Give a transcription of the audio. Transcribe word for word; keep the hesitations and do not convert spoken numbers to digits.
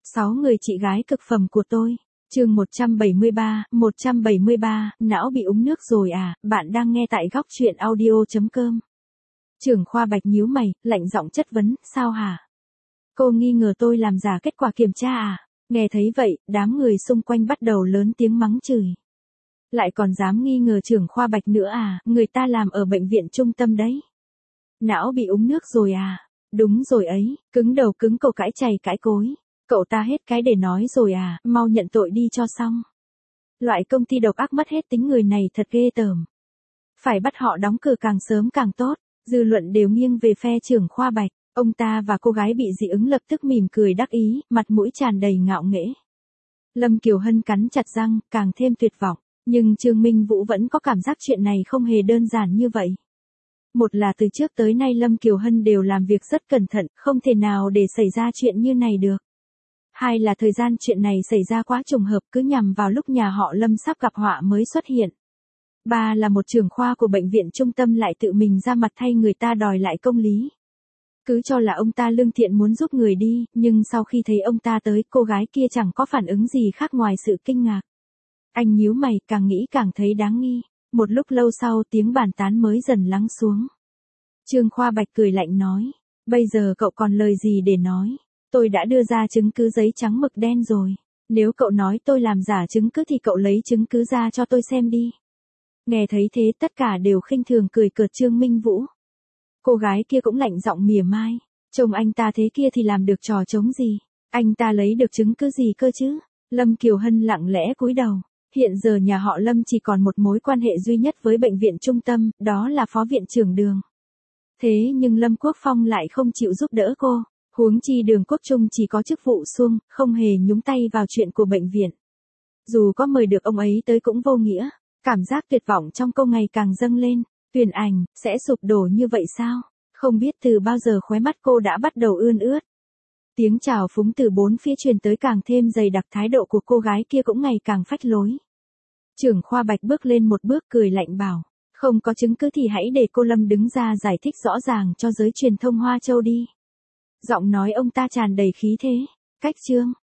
Sáu người chị gái cực phẩm của tôi. Chương một trăm bảy mươi ba, một trăm bảy mươi ba, não bị uống nước rồi à, bạn đang nghe tại góc truyện audio chấm com. Trưởng khoa Bạch nhíu mày, lạnh giọng chất vấn, sao hả? Cô nghi ngờ tôi làm giả kết quả kiểm tra à? Nghe thấy vậy, đám người xung quanh bắt đầu lớn tiếng mắng chửi. Lại còn dám nghi ngờ trưởng khoa Bạch nữa à, người ta làm ở bệnh viện trung tâm đấy. Não bị uống nước rồi à? Đúng rồi ấy, cứng đầu cứng cổ cãi chày cãi cối. Cậu ta hết cái để nói rồi à, mau nhận tội đi cho xong. Loại công ty độc ác mất hết tính người này thật ghê tởm. Phải bắt họ đóng cửa càng sớm càng tốt, dư luận đều nghiêng về phe trưởng khoa Bạch. Ông ta và cô gái bị dị ứng lập tức mỉm cười đắc ý, mặt mũi tràn đầy ngạo nghễ. Lâm Kiều Hân cắn chặt răng, càng thêm tuyệt vọng. Nhưng Trương Minh Vũ vẫn có cảm giác chuyện này không hề đơn giản như vậy. Một là từ trước tới nay Lâm Kiều Hân đều làm việc rất cẩn thận, không thể nào để xảy ra chuyện như này được. Hai là thời gian chuyện này xảy ra quá trùng hợp, cứ nhằm vào lúc nhà họ Lâm sắp gặp họa mới xuất hiện. Ba là một trưởng khoa của bệnh viện trung tâm lại tự mình ra mặt thay người ta đòi lại công lý. Cứ cho là ông ta lương thiện muốn giúp người đi, nhưng sau khi thấy ông ta tới, cô gái kia chẳng có phản ứng gì khác ngoài sự kinh ngạc. Anh nhíu mày, càng nghĩ càng thấy đáng nghi. Một lúc lâu sau tiếng bàn tán mới dần lắng xuống. Trương Khoa Bạch cười lạnh nói, bây giờ cậu còn lời gì để nói? Tôi đã đưa ra chứng cứ giấy trắng mực đen rồi. Nếu cậu nói tôi làm giả chứng cứ thì cậu lấy chứng cứ ra cho tôi xem đi. Nghe thấy thế tất cả đều khinh thường cười cợt Trương Minh Vũ. Cô gái kia cũng lạnh giọng mỉa mai. Trông anh ta thế kia thì làm được trò trống gì? Anh ta lấy được chứng cứ gì cơ chứ? Lâm Kiều Hân lặng lẽ cúi đầu. Hiện giờ nhà họ Lâm chỉ còn một mối quan hệ duy nhất với bệnh viện trung tâm, đó là phó viện trưởng Đường. Thế nhưng Lâm Quốc Phong lại không chịu giúp đỡ cô. Huống chi Đường Quốc Trung chỉ có chức vụ suông, không hề nhúng tay vào chuyện của bệnh viện. Dù có mời được ông ấy tới cũng vô nghĩa. Cảm giác tuyệt vọng trong cô ngày càng dâng lên. Tuyền Ảnh, sẽ sụp đổ như vậy sao? Không biết từ bao giờ khóe mắt cô đã bắt đầu ươn ướt. Tiếng chào phúng từ bốn phía truyền tới càng thêm dày đặc, thái độ của cô gái kia cũng ngày càng phách lối. Trưởng khoa Bạch bước lên một bước cười lạnh bảo, không có chứng cứ thì hãy để cô Lâm đứng ra giải thích rõ ràng cho giới truyền thông Hoa Châu đi. Giọng nói ông ta tràn đầy khí thế. Cách chương.